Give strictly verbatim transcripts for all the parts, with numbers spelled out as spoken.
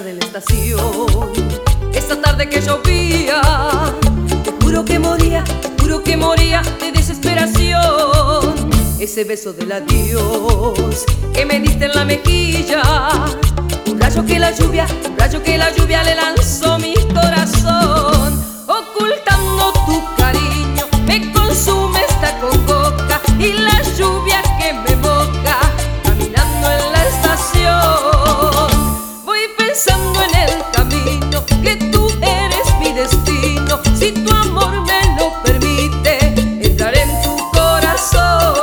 tarde en la estación, esa tarde que llovía, te juro que moría, te juro que moría de desesperación. Ese beso del adiós que me diste en la mejilla, un rayo que la lluvia, un rayo que la lluvia le lanzó mi corazón. Ocultando tu cariño me consume esta congoja y la lluvia que me moja caminando en la estación. Voy pensando en el camino, que tú eres mi destino. Si tu amor me lo permite, entraré en tu corazón.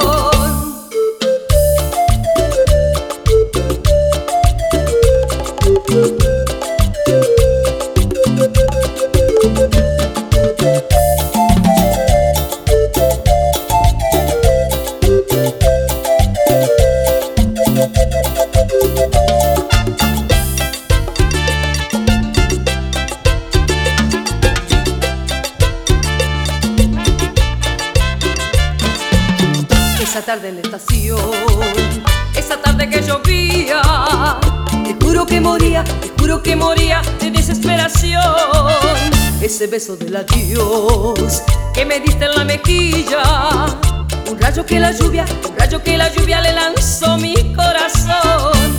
Esa tarde en la estación, esa tarde que llovía, te juro que moría, te juro que moría de desesperación. Ese beso del adiós que me diste en la mejilla, un rayo que la lluvia, un rayo que la lluvia le lanzó mi corazón.